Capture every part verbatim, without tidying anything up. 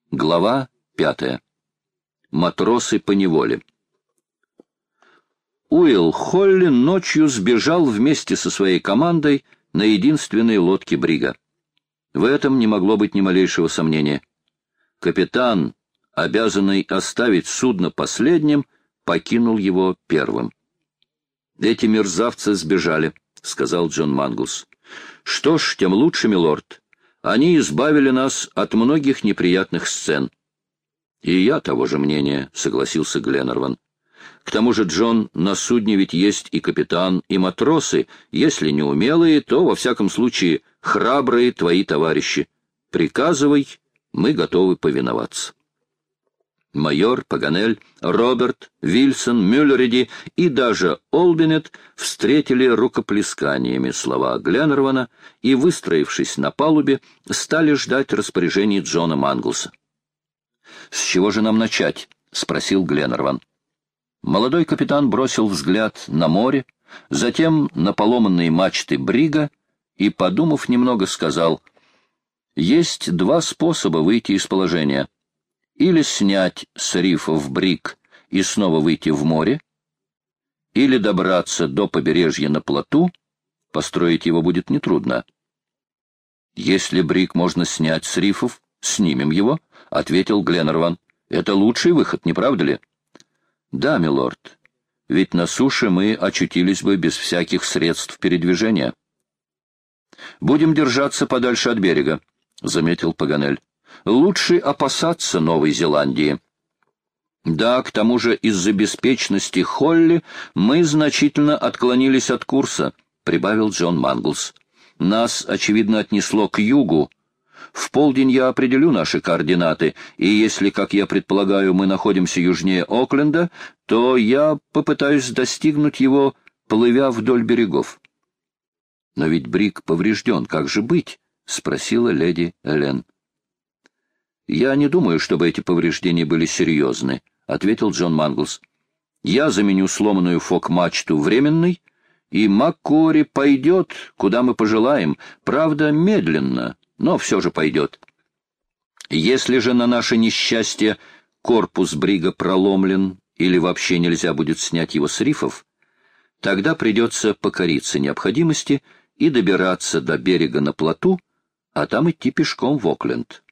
Глава пятая. Матросы по неволе. Уилл Холли ночью сбежал вместе со своей командой на единственной лодке брига. В этом не могло быть ни малейшего сомнения. Капитан, обязанный оставить судно последним, покинул его первым. «Эти мерзавцы сбежали», — сказал Джон Манглс. «Что ж, тем лучше, милорд. Они избавили нас от многих неприятных сцен». «И я того же мнения», — согласился Гленнерван. «К тому же, Джон, на судне ведь есть и капитан, и матросы, если не умелые, то, во всяком случае, храбрые твои товарищи. Приказывай, мы готовы повиноваться». Майор, Паганель, Роберт, Вильсон, Мюллериди и даже Олбинет встретили рукоплесканиями слова Гленнервана и, выстроившись на палубе, стали ждать распоряжений Джона Манглса. «С чего же нам начать?» — спросил Гленнерван. Молодой капитан бросил взгляд на море, затем на поломанные мачты брига и, подумав немного, сказал: «Есть два способа выйти из положения. Или снять с рифов бриг и снова выйти в море, или добраться до побережья на плоту, построить его будет нетрудно». «Если бриг можно снять с рифов, снимем его», — ответил Гленнерван. «Это лучший выход, не правда ли?» «Да, милорд, ведь на суше мы очутились бы без всяких средств передвижения». «Будем держаться подальше от берега», — заметил Паганель. «Лучше опасаться Новой Зеландии». «Да, к тому же из-за беспечности Холли мы значительно отклонились от курса», — прибавил Джон Манглс. «Нас, очевидно, отнесло к югу. В полдень я определю наши координаты, и если, как я предполагаю, мы находимся южнее Окленда, то я попытаюсь достигнуть его, плывя вдоль берегов». «Но ведь бриг поврежден, как же быть?» — спросила леди Элен. «Я не думаю, чтобы эти повреждения были серьезны», — ответил Джон Манглс. «Я заменю сломанную фок-мачту временной, и Маккори пойдет, куда мы пожелаем, правда, медленно, но все же пойдет. Если же на наше несчастье корпус брига проломлен или вообще нельзя будет снять его с рифов, тогда придется покориться необходимости и добираться до берега на плоту, а там идти пешком в Окленд».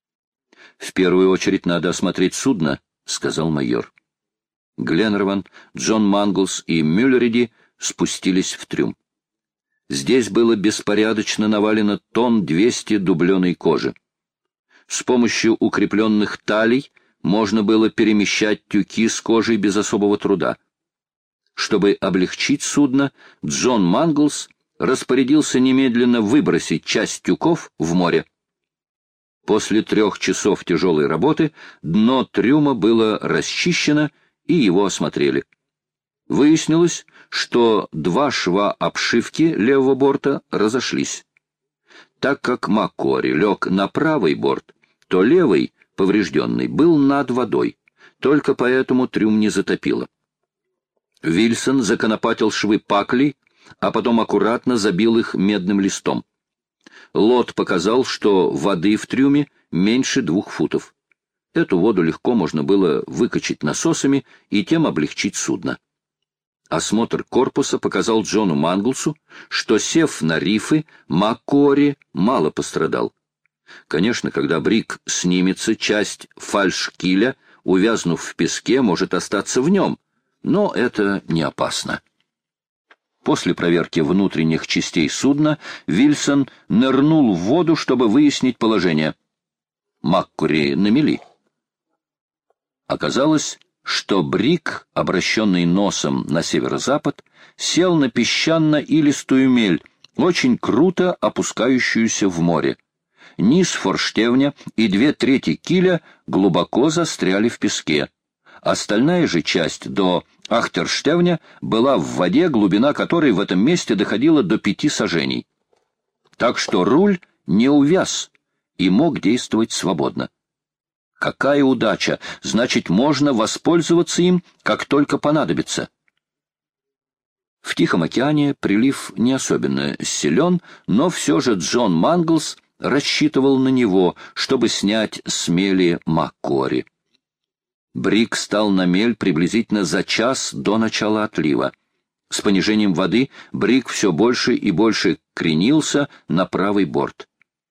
«В первую очередь надо осмотреть судно», — сказал майор. Гленнерван, Джон Манглс и Мюллериди спустились в трюм. Здесь было беспорядочно навалено тонн двести дубленой кожи. С помощью укрепленных талий можно было перемещать тюки с кожей без особого труда. Чтобы облегчить судно, Джон Манглс распорядился немедленно выбросить часть тюков в море. После трех часов тяжелой работы дно трюма было расчищено, и его осмотрели. Выяснилось, что два шва обшивки левого борта разошлись. Так как Маккори лег на правый борт, то левый, поврежденный, был над водой, только поэтому трюм не затопило. Вильсон законопатил швы паклей, а потом аккуратно забил их медным листом. Лот показал, что воды в трюме меньше двух футов. Эту воду легко можно было выкачать насосами и тем облегчить судно. Осмотр корпуса показал Джону Манглсу, что, сев на рифы, Маккори мало пострадал. Конечно, когда бриг снимется, часть фальшкиля, увязнув в песке, может остаться в нем, но это не опасно. После проверки внутренних частей судна Вильсон нырнул в воду, чтобы выяснить положение. Маккори на мели. Оказалось, что бриг, обращенный носом на северо-запад, сел на песчано-илистую мель, очень круто опускающуюся в море. Низ форштевня и две трети киля глубоко застряли в песке. Остальная же часть до ахтерштевня была в воде, глубина которой в этом месте доходила до пяти саженей. Так что руль не увяз и мог действовать свободно. Какая удача! Значит, можно воспользоваться им, как только понадобится. В Тихом океане прилив не особенно силен, но все же Джон Манглс рассчитывал на него, чтобы снять с мели Маккори. Бриг стал на мель приблизительно за час до начала отлива. С понижением воды Бриг все больше и больше кренился на правый борт.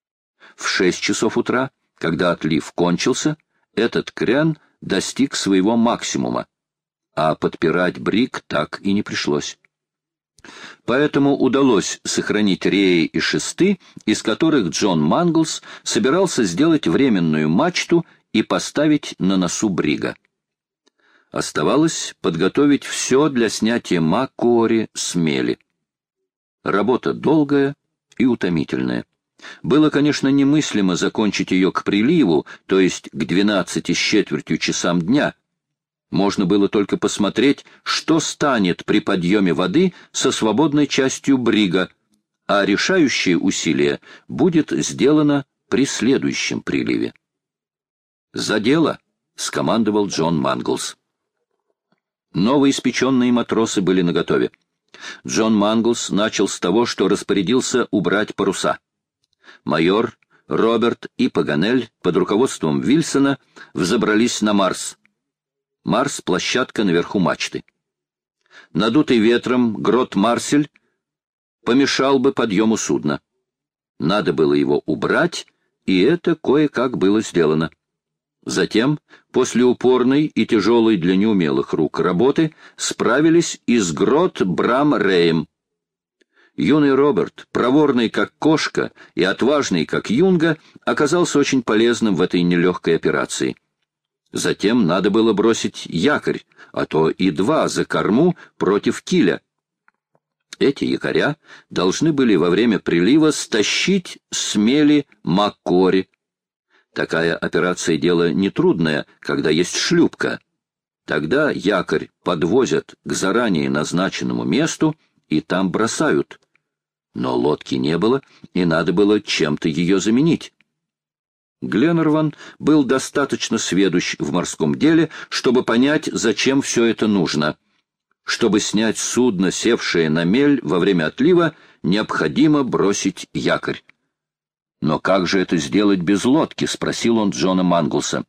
В шесть часов утра, когда отлив кончился, этот крен достиг своего максимума, а подпирать Бриг так и не пришлось. Поэтому удалось сохранить реи и шесты, из которых Джон Манглс собирался сделать временную мачту и поставить на носу Брига. Оставалось подготовить все для снятия Маккори с мели. Работа долгая и утомительная. Было, конечно, немыслимо закончить ее к приливу, то есть к двенадцати с четвертью часам дня. Можно было только посмотреть, что станет при подъеме воды со свободной частью Брига, а решающее усилие будет сделано при следующем приливе. «За дело!» — скомандовал Джон Манглс. Новоиспеченные матросы были наготове. Джон Манглс начал с того, что распорядился убрать паруса. Майор, Роберт и Паганель под руководством Вильсона взобрались на Марс. Марс — площадка наверху мачты. Надутый ветром грот Марсель помешал бы подъему судна. Надо было его убрать, и это кое-как было сделано. Затем, после упорной и тяжелой для неумелых рук работы, справились и с грот Брам-Реем. Юный Роберт, проворный как кошка и отважный как юнга, оказался очень полезным в этой нелегкой операции. Затем надо было бросить якорь, а то и два за корму против киля. Эти якоря должны были во время прилива стащить с мели Маккори. Такая операция — дело нетрудное, когда есть шлюпка. Тогда якорь подвозят к заранее назначенному месту и там бросают. Но лодки не было, и надо было чем-то ее заменить. Гленнерван был достаточно сведущ в морском деле, чтобы понять, зачем все это нужно. Чтобы снять судно, севшее на мель во время отлива, необходимо бросить якорь. «Но как же это сделать без лодки?» — спросил он Джона Манглса.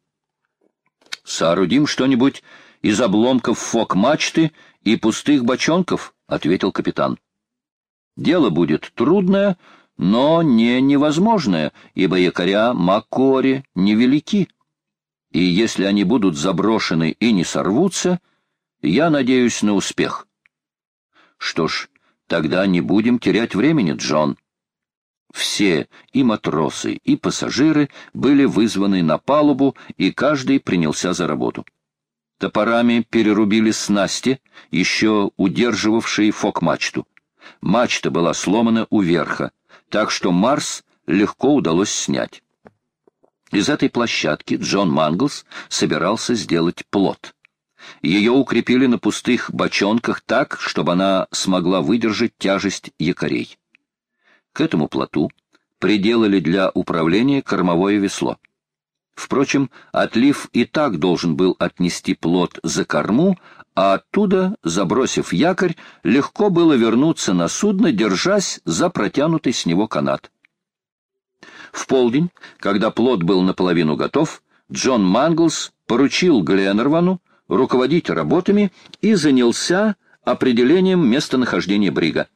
«Соорудим что-нибудь из обломков фок-мачты и пустых бочонков», — ответил капитан. «Дело будет трудное, но не невозможное, ибо якоря Маккори невелики. И если они будут заброшены и не сорвутся, я надеюсь на успех». «Что ж, тогда не будем терять времени, Джон». Все, и матросы, и пассажиры, были вызваны на палубу, и каждый принялся за работу. Топорами перерубили снасти, еще удерживавшие фок-мачту. Мачта была сломана у верха, так что Марс легко удалось снять. Из этой площадки Джон Манглс собирался сделать плот. Ее укрепили на пустых бочонках так, чтобы она смогла выдержать тяжесть якорей. К этому плоту приделали для управления кормовое весло. Впрочем, отлив и так должен был отнести плот за корму, а оттуда, забросив якорь, легко было вернуться на судно, держась за протянутый с него канат. В полдень, когда плот был наполовину готов, Джон Манглс поручил Гленнервану руководить работами и занялся определением местонахождения Брига.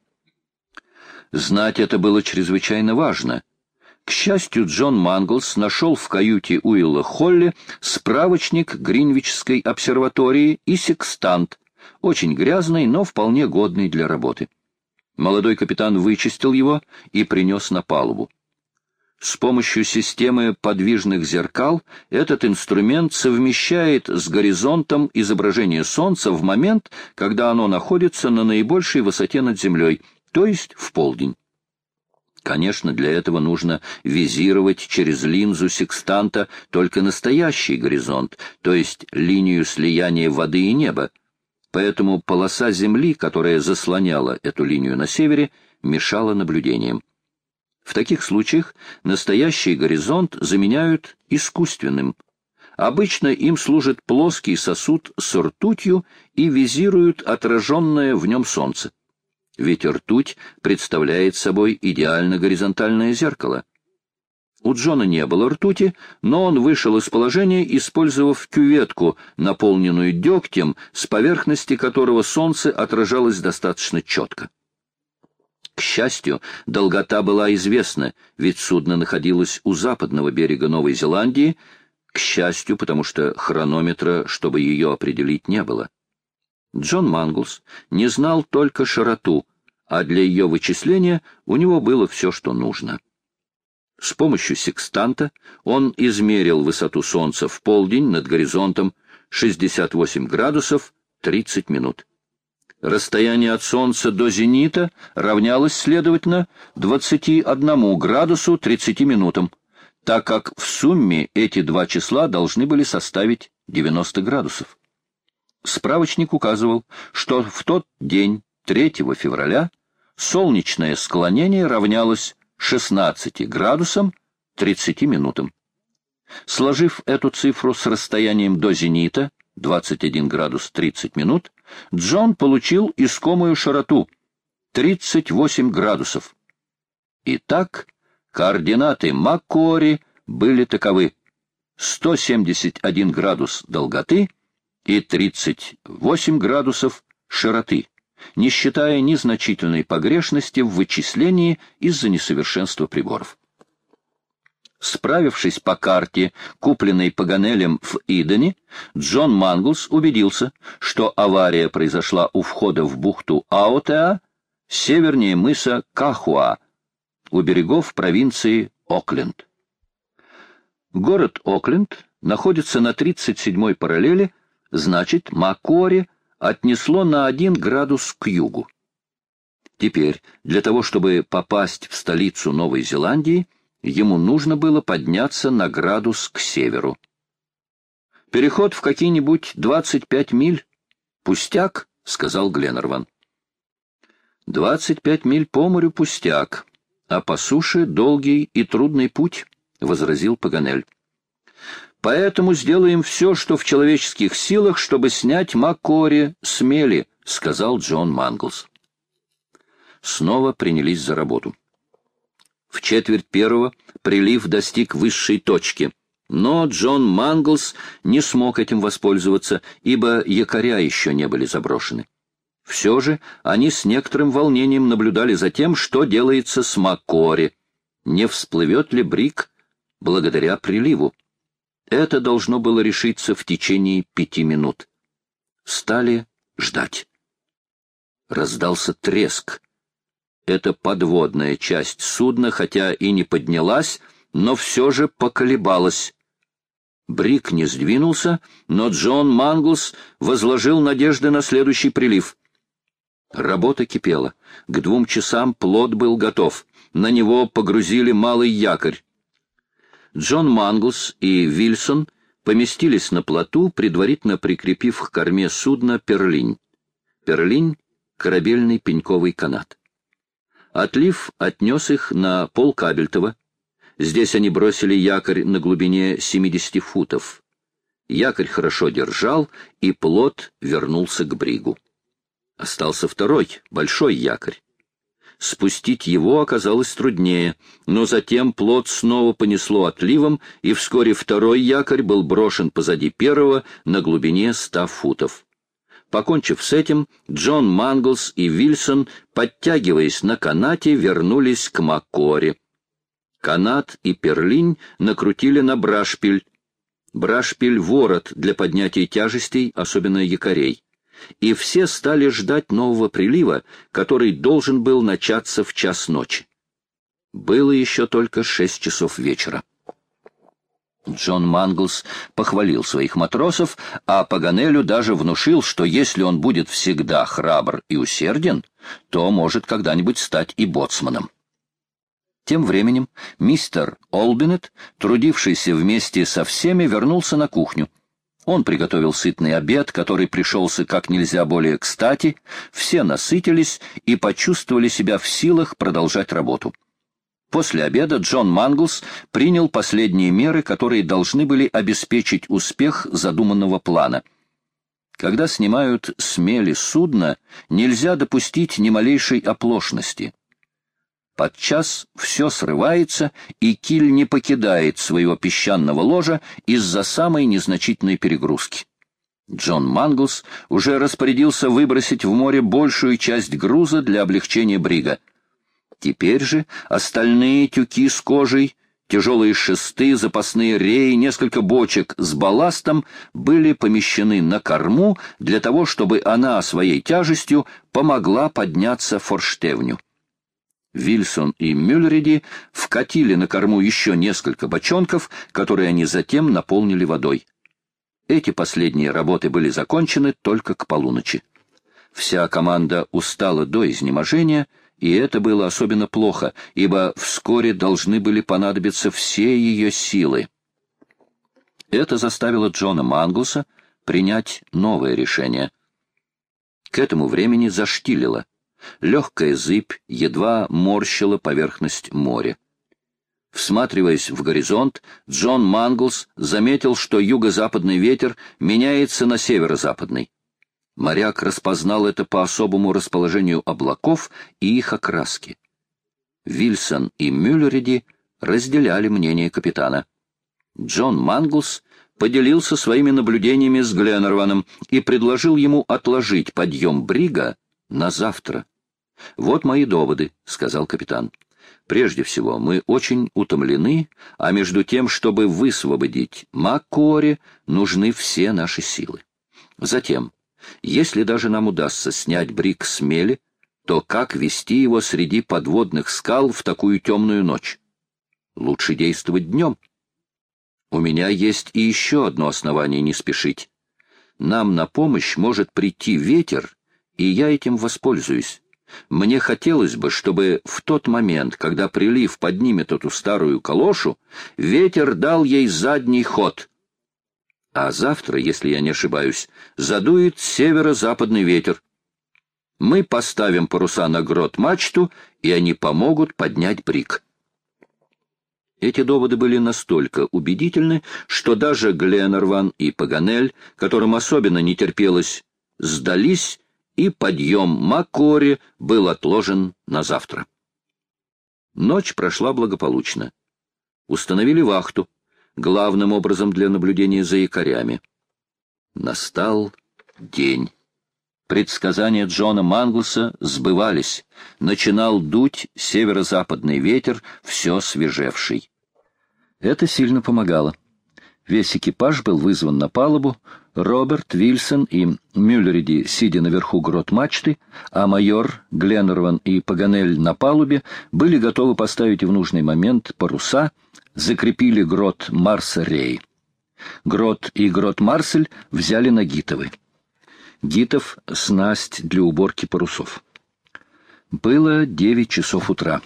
Знать это было чрезвычайно важно. К счастью, Джон Манглс нашел в каюте Уилла Холли справочник Гринвичской обсерватории и секстант, очень грязный, но вполне годный для работы. Молодой капитан вычистил его и принес на палубу. С помощью системы подвижных зеркал этот инструмент совмещает с горизонтом изображение Солнца в момент, когда оно находится на наибольшей высоте над землей, то есть в полдень. Конечно, для этого нужно визировать через линзу секстанта только настоящий горизонт, то есть линию слияния воды и неба. Поэтому полоса земли, которая заслоняла эту линию на севере, мешала наблюдениям. В таких случаях настоящий горизонт заменяют искусственным. Обычно им служит плоский сосуд с ртутью и визируют отраженное в нем солнце. Ведь ртуть представляет собой идеально горизонтальное зеркало. У Джона не было ртути, но он вышел из положения, использовав кюветку, наполненную дегтем, с поверхности которого солнце отражалось достаточно четко. К счастью, долгота была известна, ведь судно находилось у западного берега Новой Зеландии, к счастью, потому что хронометра, чтобы ее определить, не было. Джон Манглс не знал только широту, а для ее вычисления у него было все, что нужно. С помощью секстанта он измерил высоту Солнца в полдень над горизонтом шестьдесят восемь градусов тридцать минут. Расстояние от Солнца до зенита равнялось, следовательно, двадцати одному градусу тридцати минутам, так как в сумме эти два числа должны были составить девяносто градусов. Справочник указывал, что в тот день, третьего февраля, солнечное склонение равнялось шестнадцати градусам тридцати минутам. Сложив эту цифру с расстоянием до зенита, двадцать один градус тридцать минут, Джон получил искомую широту — тридцать восемь градусов. Итак, координаты Маккуари были таковы: сто семьдесят один градус долготы и тридцать восемь градусов широты, не считая незначительной погрешности в вычислении из-за несовершенства приборов. Справившись по карте, купленной Паганелем в Идене, Джон Манглс убедился, что авария произошла у входа в бухту Аотеа, севернее мыса Кахуа, у берегов провинции Окленд. Город Окленд находится на тридцать седьмой параллели, значит, Маккуари отнесло на один градус к югу. Теперь, для того, чтобы попасть в столицу Новой Зеландии, ему нужно было подняться на градус к северу. «Переход в какие-нибудь двадцать пять миль? Пустяк», — сказал Гленнерван. «Двадцать пять миль по морю пустяк, а по суше долгий и трудный путь», — возразил Паганель. «Поэтому сделаем все, что в человеческих силах, чтобы снять Маккуари с мели», — сказал Джон Манглс. Снова принялись за работу. В четверть первого прилив достиг высшей точки, но Джон Манглс не смог этим воспользоваться, ибо якоря еще не были заброшены. Все же они с некоторым волнением наблюдали за тем, что делается с Маккуари, не всплывет ли бриг благодаря приливу. Это должно было решиться в течение пяти минут. Стали ждать. Раздался треск. Эта подводная часть судна, хотя и не поднялась, но все же поколебалась. Бриг не сдвинулся, но Джон Манглс возложил надежды на следующий прилив. Работа кипела. К двум часам плот был готов. На него погрузили малый якорь. Джон Манглс и Вильсон поместились на плоту, предварительно прикрепив к корме судна перлинь. Перлинь — корабельный пеньковый канат. Отлив отнес их на Полкабельтово. Здесь они бросили якорь на глубине семидесяти футов. Якорь хорошо держал, и плот вернулся к бригу. Остался второй, большой якорь. Спустить его оказалось труднее, но затем плот снова понесло отливом, и вскоре второй якорь был брошен позади первого на глубине ста футов. Покончив с этим, Джон Манглс и Вильсон, подтягиваясь на канате, вернулись к Маккуари. Канат и перлинь накрутили на брашпиль. Брашпиль — ворот для поднятия тяжестей, особенно якорей. И все стали ждать нового прилива, который должен был начаться в час ночи. Было еще только шесть часов вечера. Джон Манглс похвалил своих матросов, а Паганелю даже внушил, что если он будет всегда храбр и усерден, то может когда-нибудь стать и боцманом. Тем временем мистер Олбинет, трудившийся вместе со всеми, вернулся на кухню. Он приготовил сытный обед, который пришелся как нельзя более кстати, все насытились и почувствовали себя в силах продолжать работу. После обеда Джон Манглс принял последние меры, которые должны были обеспечить успех задуманного плана. Когда снимают с мели судно, нельзя допустить ни малейшей оплошности. Подчас все срывается, и киль не покидает своего песчаного ложа из-за самой незначительной перегрузки. Джон Манглс уже распорядился выбросить в море большую часть груза для облегчения брига. Теперь же остальные тюки с кожей, тяжелые шесты, запасные реи, несколько бочек с балластом были помещены на корму для того, чтобы она своей тяжестью помогла подняться форштевню. Вильсон и Мюллериди вкатили на корму еще несколько бочонков, которые они затем наполнили водой. Эти последние работы были закончены только к полуночи. Вся команда устала до изнеможения, и это было особенно плохо, ибо вскоре должны были понадобиться все ее силы. Это заставило Джона Манглса принять новое решение. К этому времени заштилило. Легкая зыбь едва морщила поверхность моря. Всматриваясь в горизонт, Джон Манглс заметил, что юго-западный ветер меняется на северо-западный. Моряк распознал это по особому расположению облаков и их окраске. Вильсон и Мюллериди разделяли мнение капитана. Джон Манглс поделился своими наблюдениями с Гленнерваном и предложил ему отложить подъем брига на завтра. «Вот мои доводы», — сказал капитан. «Прежде всего, мы очень утомлены, а между тем, чтобы высвободить Маккуори, нужны все наши силы. Затем, если даже нам удастся снять бриг с мели, то как вести его среди подводных скал в такую темную ночь? Лучше действовать днем. У меня есть и еще одно основание не спешить. Нам на помощь может прийти ветер, и я этим воспользуюсь. Мне хотелось бы, чтобы в тот момент, когда прилив поднимет эту старую калошу, ветер дал ей задний ход. А завтра, если я не ошибаюсь, задует северо-западный ветер. Мы поставим паруса на грот-мачту, и они помогут поднять бриг». Эти доводы были настолько убедительны, что даже Гленнерван и Паганель, которым особенно не терпелось, сдались, и подъем Маккуори был отложен на завтра. Ночь прошла благополучно. Установили вахту, главным образом для наблюдения за якорями. Настал день. Предсказания Джона Манглса сбывались. Начинал дуть северо-западный ветер, все свежевший. Это сильно помогало. Весь экипаж был вызван на палубу, Роберт, Вильсон и Мюллериди, сидя наверху грот-мачты, а майор, Гленнерван и Паганель на палубе, были готовы поставить в нужный момент паруса, закрепили грот Марс-Рей. Грот и грот Марсель взяли на гитовы. Гитов — снасть для уборки парусов. Было девять часов утра.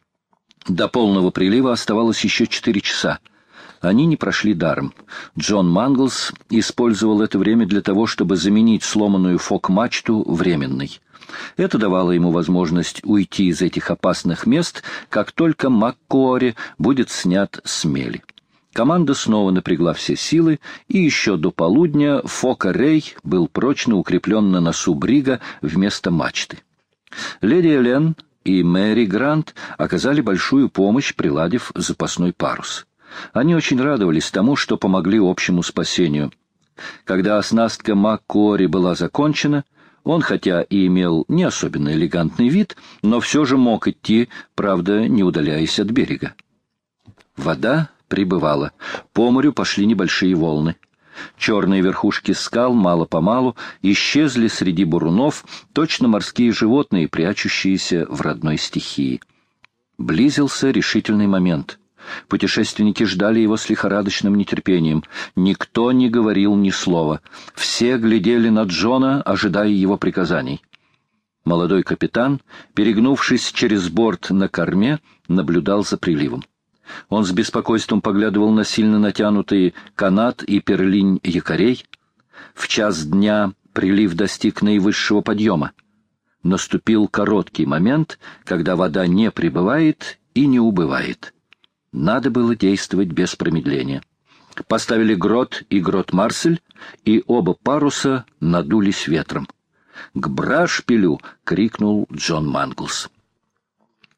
До полного прилива оставалось еще четыре часа. Они не прошли даром. Джон Манглс использовал это время для того, чтобы заменить сломанную фок-мачту временной. Это давало ему возможность уйти из этих опасных мест, как только Маккуори будет снят с мели. Команда снова напрягла все силы, и еще до полудня Фока-Рей был прочно укреплен на носу брига вместо мачты. Леди Элен и Мэри Грант оказали большую помощь, приладив запасной парус. Они очень радовались тому, что помогли общему спасению. Когда оснастка Маккуори была закончена, он, хотя и имел не особенно элегантный вид, но все же мог идти, правда, не удаляясь от берега. Вода прибывала. По морю пошли небольшие волны. Черные верхушки скал мало-помалу исчезли среди бурунов, точно морские животные, прячущиеся в родной стихии. Близился решительный момент. Путешественники ждали его с лихорадочным нетерпением. Никто не говорил ни слова. Все глядели на Джона, ожидая его приказаний. Молодой капитан, перегнувшись через борт на корме, наблюдал за приливом. Он с беспокойством поглядывал на сильно натянутые канат и перлинь якорей. В час дня прилив достиг наивысшего подъема. Наступил короткий момент, когда вода не прибывает и не убывает. Надо было действовать без промедления. Поставили грот и грот Марсель, и оба паруса надулись ветром. «К брашпилю!» — крикнул Джон Манглс.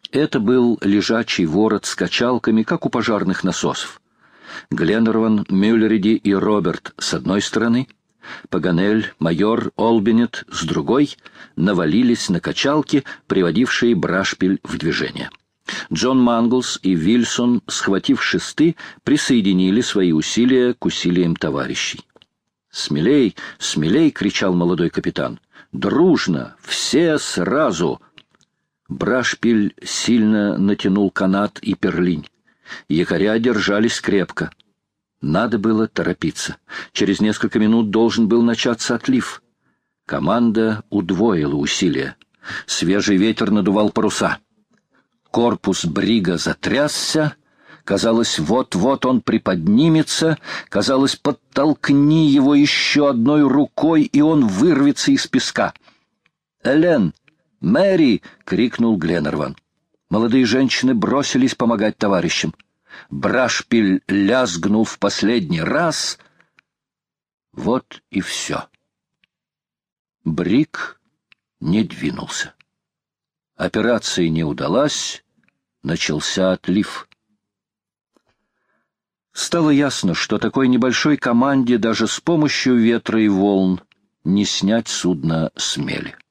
Это был лежачий ворот с качалками, как у пожарных насосов. Гленнерван, Мюллериди и Роберт с одной стороны, Паганель, майор, Олбинет с другой навалились на качалки, приводившие Брашпиль в движение. Джон Манглс и Вильсон, схватив шесты, присоединили свои усилия к усилиям товарищей. «Смелей, смелей!» — кричал молодой капитан. «Дружно! Все сразу!» Брашпиль сильно натянул канат и перлинь. Якоря держались крепко. Надо было торопиться. Через несколько минут должен был начаться отлив. Команда удвоила усилия. Свежий ветер надувал паруса. Корпус брига затрясся. Казалось, вот-вот он приподнимется. Казалось, подтолкни его еще одной рукой, и он вырвется из песка. «Элен! Мэри!» — крикнул Гленнерван. Молодые женщины бросились помогать товарищам. Брашпиль лязгнул в последний раз. Вот и все. Бриг не двинулся. Операция не удалась, начался отлив. Стало ясно, что такой небольшой команде даже с помощью ветра и волн не снять судно с мели.